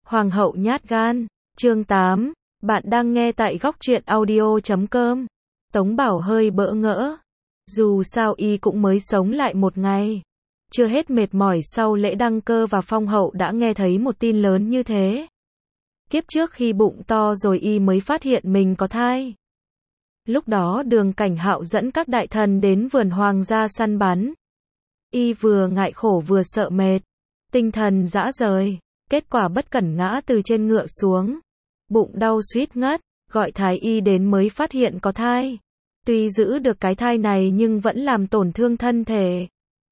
Hoàng hậu nhát gan, chương 8, bạn đang nghe tại góc truyện audio.com. Tống Bảo hơi bỡ ngỡ. Dù sao y cũng mới sống lại một ngày. Chưa hết mệt mỏi sau lễ đăng cơ và phong hậu đã nghe thấy một tin lớn như thế. Kiếp trước khi bụng to rồi y mới phát hiện mình có thai. Lúc đó Đường Cảnh Hạo dẫn các đại thần đến vườn hoàng gia săn bắn. Y vừa ngại khổ vừa sợ mệt, tinh thần rã rời. Kết quả bất cẩn ngã từ trên ngựa xuống. Bụng đau suýt ngất, gọi thái y đến mới phát hiện có thai. Tuy giữ được cái thai này nhưng vẫn làm tổn thương thân thể.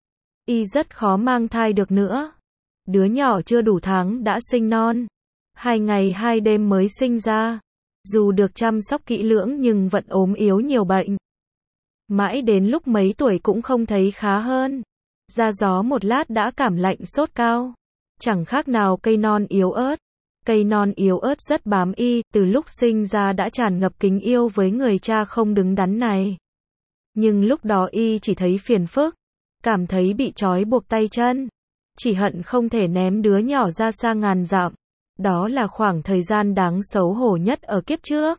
Y rất khó mang thai được nữa. Đứa nhỏ chưa đủ tháng đã sinh non. 2 ngày 2 đêm mới sinh ra. Dù được chăm sóc kỹ lưỡng nhưng vẫn ốm yếu nhiều bệnh. Mãi đến lúc mấy tuổi cũng không thấy khá hơn. Ra gió một lát đã cảm lạnh sốt cao. Chẳng khác nào cây non yếu ớt. Cây non yếu ớt rất bám y, từ lúc sinh ra đã tràn ngập kính yêu với người cha không đứng đắn này. Nhưng lúc đó y chỉ thấy phiền phức, cảm thấy bị trói buộc tay chân. Chỉ hận không thể ném đứa nhỏ ra xa ngàn dặm. Đó là khoảng thời gian đáng xấu hổ nhất ở kiếp trước.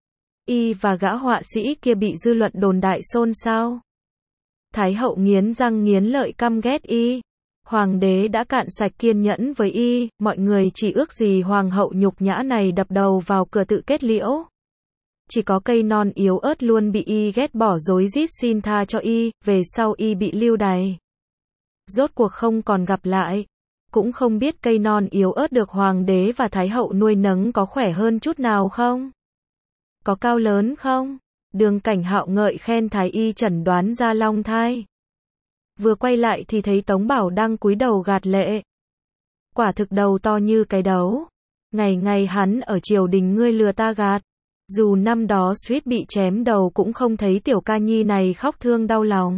Y và gã họa sĩ kia bị dư luận đồn đại xôn xao. Thái hậu nghiến răng nghiến lợi căm ghét y. Hoàng đế đã cạn sạch kiên nhẫn với y, mọi người chỉ ước gì hoàng hậu nhục nhã này đập đầu vào cửa tự kết liễu. Chỉ có cây non yếu ớt luôn bị y ghét bỏ rối rít xin tha cho y, về sau y bị lưu đày. Rốt cuộc không còn gặp lại. Cũng không biết cây non yếu ớt được hoàng đế và thái hậu nuôi nấng có khỏe hơn chút nào không? Có cao lớn không? Đường Cảnh Hạo ngợi khen thái y chẩn đoán ra long thai. Vừa quay lại thì thấy Tống Bảo đang cúi đầu gạt lệ. Quả thực đầu to như cái đấu. Ngày ngày hắn ở triều đình ngươi lừa ta gạt. Dù năm đó suýt bị chém đầu cũng không thấy tiểu ca nhi này khóc thương đau lòng.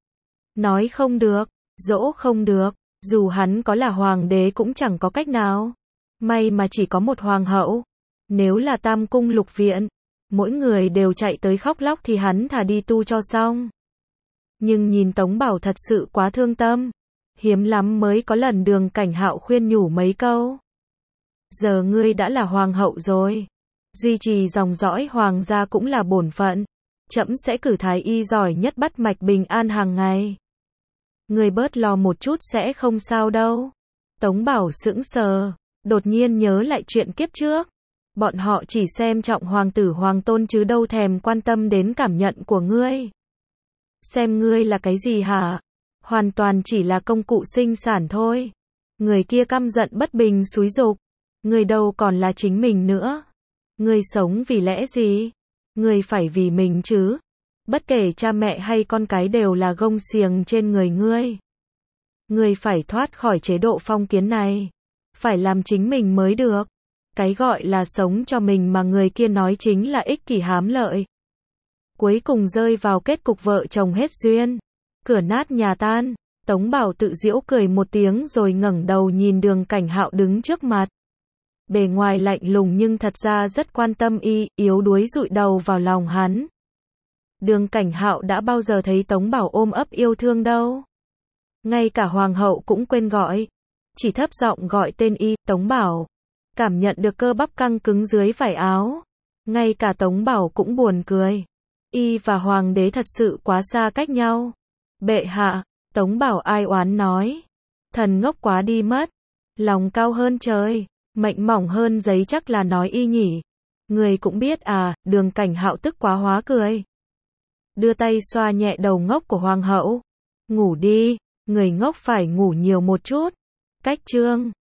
Nói không được, dỗ không được, dù hắn có là hoàng đế cũng chẳng có cách nào. May mà chỉ có một hoàng hậu. Nếu là tam cung lục viện, mỗi người đều chạy tới khóc lóc thì hắn thà đi tu cho xong. Nhưng nhìn Tống Bảo thật sự quá thương tâm. Hiếm lắm mới có lần Đường Cảnh Hạo khuyên nhủ mấy câu. Giờ ngươi đã là hoàng hậu rồi. Duy trì dòng dõi hoàng gia cũng là bổn phận. Trẫm sẽ cử thái y giỏi nhất bắt mạch bình an hàng ngày. Ngươi bớt lo một chút sẽ không sao đâu. Tống Bảo sững sờ, đột nhiên nhớ lại chuyện kiếp trước. Bọn họ chỉ xem trọng hoàng tử hoàng tôn chứ đâu thèm quan tâm đến cảm nhận của ngươi. Xem ngươi là cái gì hả? Hoàn toàn chỉ là công cụ sinh sản thôi. Người kia căm giận bất bình xúi giục. Ngươi đâu còn là chính mình nữa. Ngươi sống vì lẽ gì? Ngươi phải vì mình chứ. Bất kể cha mẹ hay con cái đều là gông xiềng trên người ngươi. Ngươi phải thoát khỏi chế độ phong kiến này. Phải làm chính mình mới được. Cái gọi là sống cho mình mà người kia nói chính là ích kỷ hám lợi. Cuối cùng rơi vào kết cục vợ chồng hết duyên. Cửa nát nhà tan. Tống Bảo tự giễu cười một tiếng rồi ngẩng đầu nhìn Đường Cảnh Hạo đứng trước mặt. Bề ngoài lạnh lùng nhưng thật ra rất quan tâm y, yếu đuối dụi đầu vào lòng hắn. Đường Cảnh Hạo đã bao giờ thấy Tống Bảo ôm ấp yêu thương đâu. Ngay cả hoàng hậu cũng quên gọi. Chỉ thấp giọng gọi tên y, Tống Bảo. Cảm nhận được cơ bắp căng cứng dưới vải áo. Ngay cả Tống Bảo cũng buồn cười. Y và hoàng đế thật sự quá xa cách nhau. Bệ hạ, Tống Bảo ai oán nói. Thần ngốc quá đi mất. Lòng cao hơn trời, mệnh mỏng hơn giấy chắc là nói y nhỉ. Người cũng biết à, Đường Cảnh Hạo tức quá hóa cười. Đưa tay xoa nhẹ đầu ngốc của hoàng hậu. Ngủ đi, người ngốc phải ngủ nhiều một chút. Cách chương